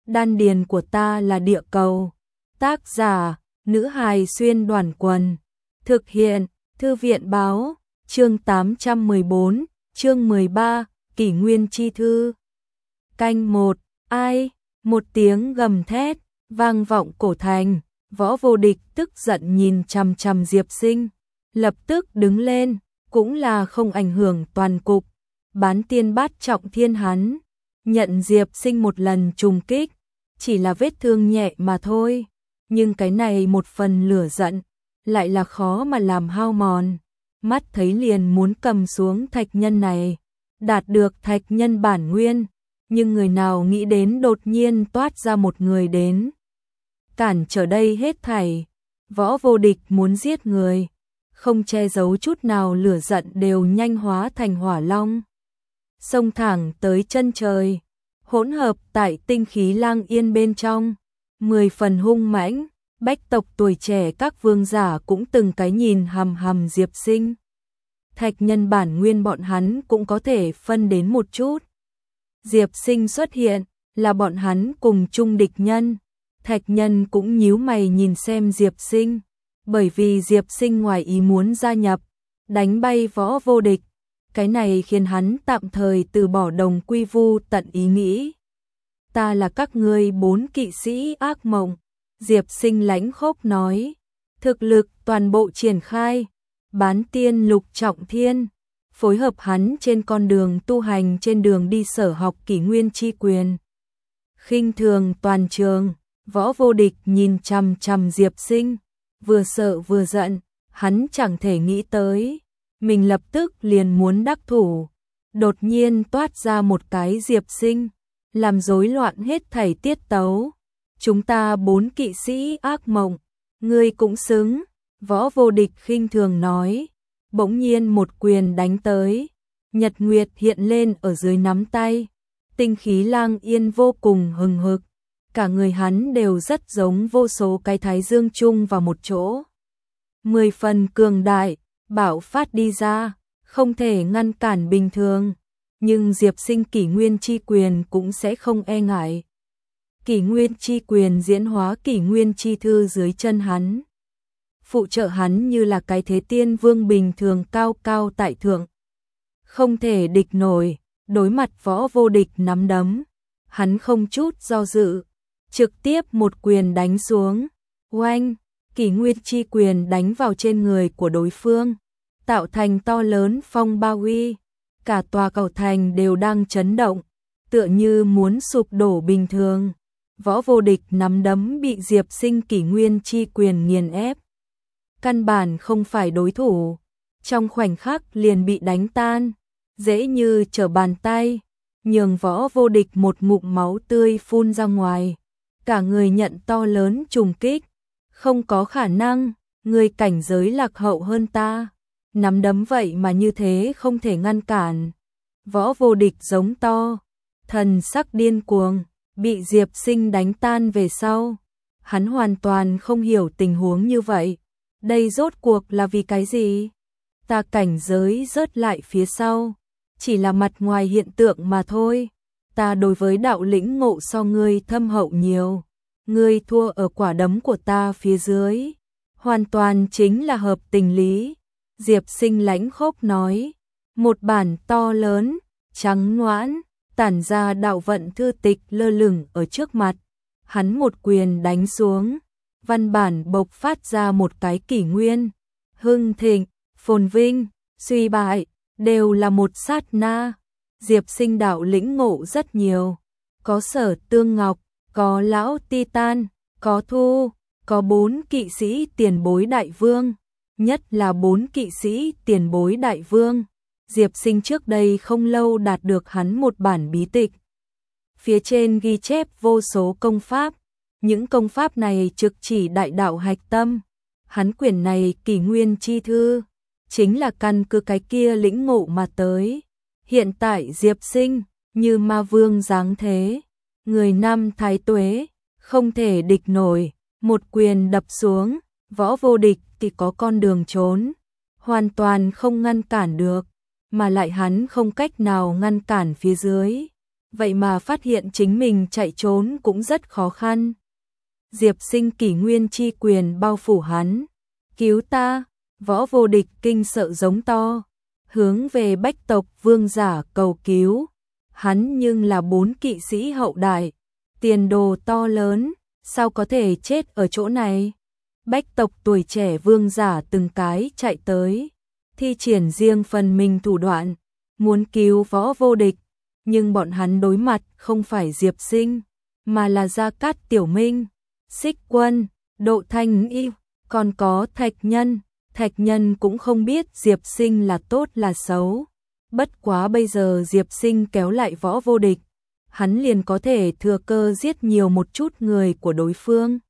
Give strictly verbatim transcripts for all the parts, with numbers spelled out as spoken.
đan điền của ta là địa cầu. Tác giả, nữ hài xuyên đoàn quần. Thực hiện, thư viện báo, chương tám trăm mười bốn, chương mười ba, kỷ nguyên chi thư. Canh một, ai? Một tiếng gầm thét, vang vọng cổ thành, Võ Vô Địch tức giận nhìn chằm chằm Diệp Sinh, lập tức đứng lên, cũng là không ảnh hưởng toàn cục. Bán tiên bát trọng thiên hắn, nhận Diệp Sinh một lần trùng kích, chỉ là vết thương nhẹ mà thôi, nhưng cái này một phần lửa giận, lại là khó mà làm hao mòn. Mắt thấy liền muốn cầm xuống thạch nhân này, đạt được thạch nhân bản nguyên, nhưng người nào nghĩ đến đột nhiên toát ra một người đến cản trở đây hết thảy. Võ Vô Địch muốn giết người, không che giấu chút nào, lửa giận đều nhanh hóa thành hỏa long, xông thẳng tới chân trời, hỗn hợp tại tinh khí lang yên bên trong, mười phần hung mãnh. Bách tộc tuổi trẻ các vương giả cũng từng cái nhìn hằm hằm Diệp Sinh. Thạch nhân bản nguyên bọn hắn cũng có thể phân đến một chút. Diệp Sinh xuất hiện là bọn hắn cùng chung địch nhân. Thạch nhân cũng nhíu mày nhìn xem Diệp Sinh, bởi vì Diệp Sinh ngoài ý muốn gia nhập, đánh bay Võ Vô Địch. Cái này khiến hắn tạm thời từ bỏ đồng quy vu tận ý nghĩ. Ta là các ngươi bốn kỵ sĩ ác mộng. Diệp Sinh lãnh khốc nói, thực lực toàn bộ triển khai, bán tiên lục trọng thiên, phối hợp hắn trên con đường tu hành, trên đường đi sở học kỷ nguyên chi quyền. Khinh thường toàn trường, Võ Vô Địch nhìn chằm chằm Diệp Sinh, vừa sợ vừa giận, hắn chẳng thể nghĩ tới, mình lập tức liền muốn đắc thủ, đột nhiên toát ra một cái Diệp Sinh, làm rối loạn hết thảy tiết tấu. Chúng ta bốn kỵ sĩ ác mộng, ngươi cũng xứng. Võ Vô Địch khinh thường nói, bỗng nhiên một quyền đánh tới, nhật nguyệt hiện lên ở dưới nắm tay, tinh khí lang yên vô cùng hừng hực, cả người hắn đều rất giống vô số cái thái dương chung vào một chỗ, mười phần cường đại, bạo phát đi ra, không thể ngăn cản bình thường, nhưng Diệp Sinh kỷ nguyên chi quyền cũng sẽ không e ngại. Kỷ nguyên chi quyền diễn hóa kỷ nguyên chi thư dưới chân hắn, phụ trợ hắn như là cái thế tiên vương bình thường cao cao tại thượng, không thể địch nổi. Đối mặt Võ Vô Địch nắm đấm, hắn không chút do dự, trực tiếp một quyền đánh xuống. Oanh, kỷ nguyên chi quyền đánh vào trên người của đối phương, tạo thành to lớn phong ba uy, cả tòa cầu thành đều đang chấn động, tựa như muốn sụp đổ bình thường. Võ Vô Địch nắm đấm bị Diệp Sinh kỷ nguyên chi quyền nghiền ép, căn bản không phải đối thủ, trong khoảnh khắc liền bị đánh tan, dễ như trở bàn tay, nhường Võ Vô Địch một ngụm máu tươi phun ra ngoài, cả người nhận to lớn trùng kích. Không có khả năng, người cảnh giới lạc hậu hơn ta, nắm đấm vậy mà như thế không thể ngăn cản. Võ Vô Địch giống to, thần sắc điên cuồng. Bị Diệp Sinh đánh tan về sau, hắn hoàn toàn không hiểu tình huống như vậy. Đây rốt cuộc là vì cái gì? Ta cảnh giới rớt lại phía sau, chỉ là mặt ngoài hiện tượng mà thôi. Ta đối với đạo lĩnh ngộ so ngươi thâm hậu nhiều, ngươi thua ở quả đấm của ta phía dưới, hoàn toàn chính là hợp tình lý. Diệp Sinh lãnh khốc nói, một bản to lớn, trắng noãn, tản ra đạo vận thư tịch lơ lửng ở trước mặt, hắn một quyền đánh xuống, văn bản bộc phát ra một cái kỷ nguyên, hưng thịnh, phồn vinh, suy bại, đều là một sát na. Diệp Sinh đạo lĩnh ngộ rất nhiều, có Sở Tương Ngọc, có Lão Titan, có Thu, có bốn kỵ sĩ tiền bối đại vương, nhất là bốn kỵ sĩ tiền bối đại vương. Diệp Sinh trước đây không lâu đạt được hắn một bản bí tịch, phía trên ghi chép vô số công pháp, những công pháp này trực chỉ đại đạo hạch tâm. Hắn quyển này kỷ nguyên chi thư, chính là căn cứ cái kia lĩnh ngộ mà tới. Hiện tại Diệp Sinh như ma vương dáng thế, người năm thái tuế, không thể địch nổi, một quyền đập xuống, Võ Vô Địch thì có con đường trốn, hoàn toàn không ngăn cản được, mà lại hắn không cách nào ngăn cản phía dưới. vậy mà phát hiện chính mình chạy trốn cũng rất khó khăn. Diệp Sinh kỷ nguyên chi quyền bao phủ hắn. Cứu ta, Võ Vô Địch kinh sợ giống to, hướng về Bách tộc vương giả cầu cứu. Hắn nhưng là bốn kỵ sĩ hậu đại, tiền đồ to lớn, sao có thể chết ở chỗ này. Bách tộc tuổi trẻ vương giả từng cái chạy tới, thi triển riêng phần mình thủ đoạn, muốn cứu Võ Vô Địch, nhưng bọn hắn đối mặt không phải Diệp Sinh, mà là Gia Cát Tiểu Minh, Xích Quân, Độ Thanh Y, còn có Thạch Nhân. Thạch Nhân cũng không biết Diệp Sinh là tốt là xấu. Bất quá bây giờ Diệp Sinh kéo lại Võ Vô Địch, hắn liền có thể thừa cơ giết nhiều một chút người của đối phương.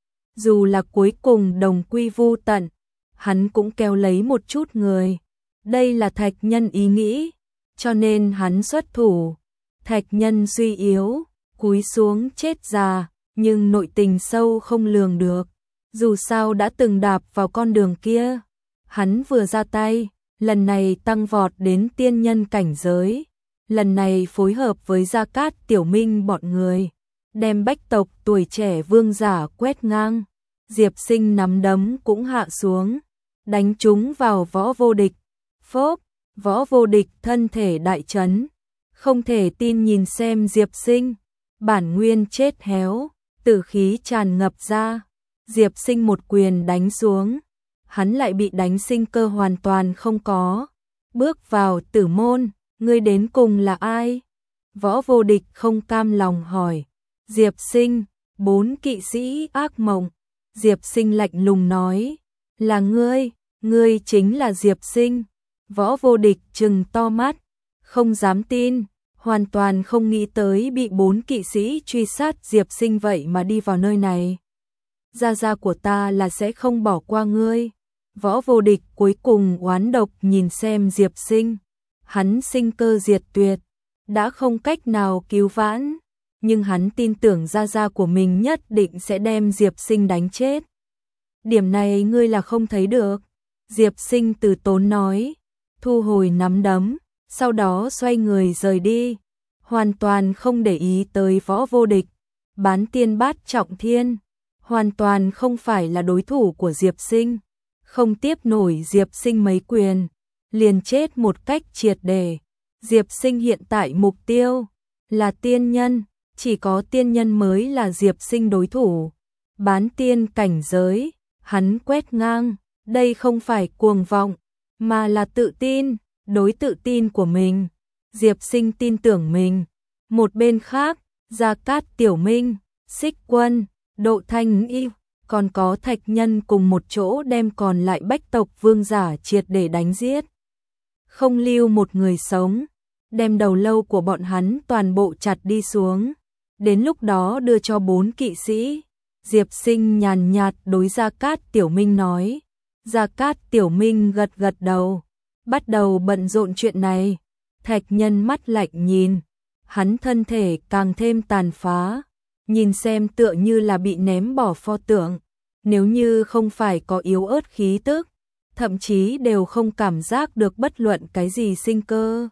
Dù là cuối cùng đồng quy vu tận, hắn cũng kéo lấy một chút người. Đây là Thạch Nhân ý nghĩ, cho nên hắn xuất thủ. Thạch Nhân suy yếu, cúi xuống chết già, nhưng nội tình sâu không lường được. Dù sao đã từng đạp vào con đường kia, hắn vừa ra tay, lần này tăng vọt đến tiên nhân cảnh giới, lần này phối hợp với Gia Cát Tiểu Minh bọn người, đem Bách tộc tuổi trẻ vương giả quét ngang. Diệp Sinh nắm đấm cũng hạ xuống, đánh trúng vào Võ Vô Địch. Phốp, Võ Vô Địch thân thể đại chấn, không thể tin nhìn xem Diệp Sinh, bản nguyên chết héo, tử khí tràn ngập ra. Diệp Sinh một quyền đánh xuống, hắn lại bị đánh sinh cơ hoàn toàn không có. Bước vào tử môn, ngươi đến cùng là ai? Võ Vô Địch không cam lòng hỏi. Diệp Sinh, bốn kỵ sĩ ác mộng. Diệp Sinh lạnh lùng nói, là ngươi, ngươi chính là Diệp Sinh. Võ Vô Địch trừng to mắt, không dám tin, hoàn toàn không nghĩ tới bị bốn kỵ sĩ truy sát Diệp Sinh vậy mà đi vào nơi này. Gia gia của ta là sẽ không bỏ qua ngươi. Võ Vô Địch cuối cùng oán độc nhìn xem Diệp Sinh, hắn sinh cơ diệt tuyệt, đã không cách nào cứu vãn, nhưng hắn tin tưởng gia gia của mình nhất định sẽ đem Diệp Sinh đánh chết. Điểm này ngươi là không thấy được. Diệp Sinh từ tốn nói, thu hồi nắm đấm, sau đó xoay người rời đi, hoàn toàn không để ý tới Võ Vô Địch. Bán tiên bát trọng thiên, hoàn toàn không phải là đối thủ của Diệp Sinh, không tiếp nổi Diệp Sinh mấy quyền, liền chết một cách triệt để. Diệp Sinh hiện tại mục tiêu là tiên nhân, chỉ có tiên nhân mới là Diệp Sinh đối thủ. Bán tiên cảnh giới, hắn quét ngang, đây không phải cuồng vọng, mà là tự tin, đối tự tin của mình. Diệp Sinh tin tưởng mình. Một bên khác, Gia Cát Tiểu Minh, Xích Quân, Độ Thanh Y, còn có Thạch Nhân cùng một chỗ đem còn lại Bách tộc vương giả triệt để đánh giết. Không lưu một người sống, đem đầu lâu của bọn hắn toàn bộ chặt đi xuống. Đến lúc đó đưa cho bốn kỵ sĩ. Diệp Sinh nhàn nhạt đối Gia Cát Tiểu Minh nói. Gia Cát Tiểu Minh gật gật đầu, bắt đầu bận rộn chuyện này. Thạch Nhân mắt lạnh nhìn, hắn thân thể càng thêm tàn phá, nhìn xem tựa như là bị ném bỏ pho tượng, nếu như không phải có yếu ớt khí tức, thậm chí đều không cảm giác được bất luận cái gì sinh cơ.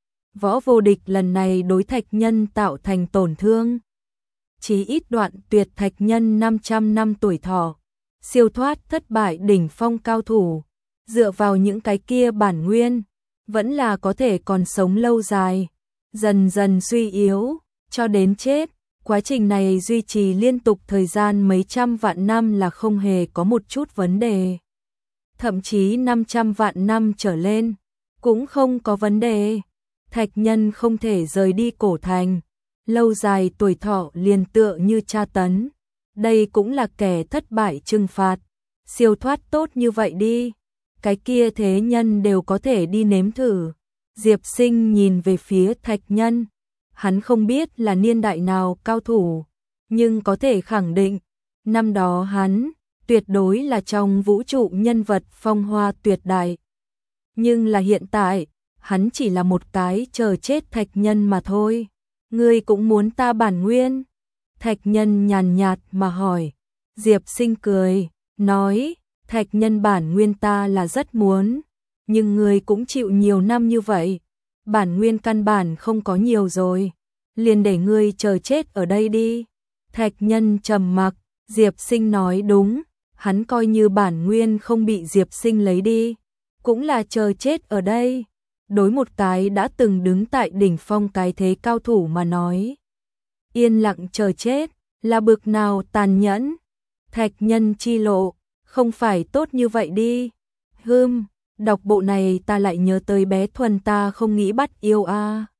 Võ Vô Địch lần này đối Thạch Nhân tạo thành tổn thương, chí ít đoạn tuyệt Thạch Nhân năm trăm năm tuổi thọ, siêu thoát thất bại đỉnh phong cao thủ, dựa vào những cái kia bản nguyên, vẫn là có thể còn sống lâu dài, dần dần suy yếu, cho đến chết. Quá trình này duy trì liên tục thời gian mấy trăm vạn năm là không hề có một chút vấn đề. Thậm chí năm trăm vạn năm trở lên, cũng không có vấn đề. Thạch Nhân không thể rời đi cổ thành, lâu dài tuổi thọ liền tựa như tra tấn. Đây cũng là kẻ thất bại trừng phạt. Siêu thoát tốt như vậy đi, cái kia thế nhân đều có thể đi nếm thử. Diệp Sinh nhìn về phía Thạch Nhân. Hắn không biết là niên đại nào cao thủ, nhưng có thể khẳng định, năm đó hắn tuyệt đối là trong vũ trụ nhân vật phong hoa tuyệt đại. Nhưng là hiện tại, hắn chỉ là một cái chờ chết Thạch Nhân mà thôi. Ngươi cũng muốn ta bản nguyên? Thạch Nhân nhàn nhạt mà hỏi. Diệp Sinh cười, nói, Thạch Nhân bản nguyên ta là rất muốn, nhưng ngươi cũng chịu nhiều năm như vậy. Bản nguyên căn bản không có nhiều rồi. liền để ngươi chờ chết ở đây đi. Thạch Nhân trầm mặc, Diệp Sinh nói đúng, hắn coi như bản nguyên không bị Diệp Sinh lấy đi, cũng là chờ chết ở đây. Đối một cái đã từng đứng tại đỉnh phong cái thế cao thủ mà nói, yên lặng chờ chết là bực nào tàn nhẫn. Thạch Nhân chi lộ, không phải tốt như vậy đi. Hừm, đọc bộ này ta lại nhớ tới bé Thuần ta không nghĩ bắt yêu a. À.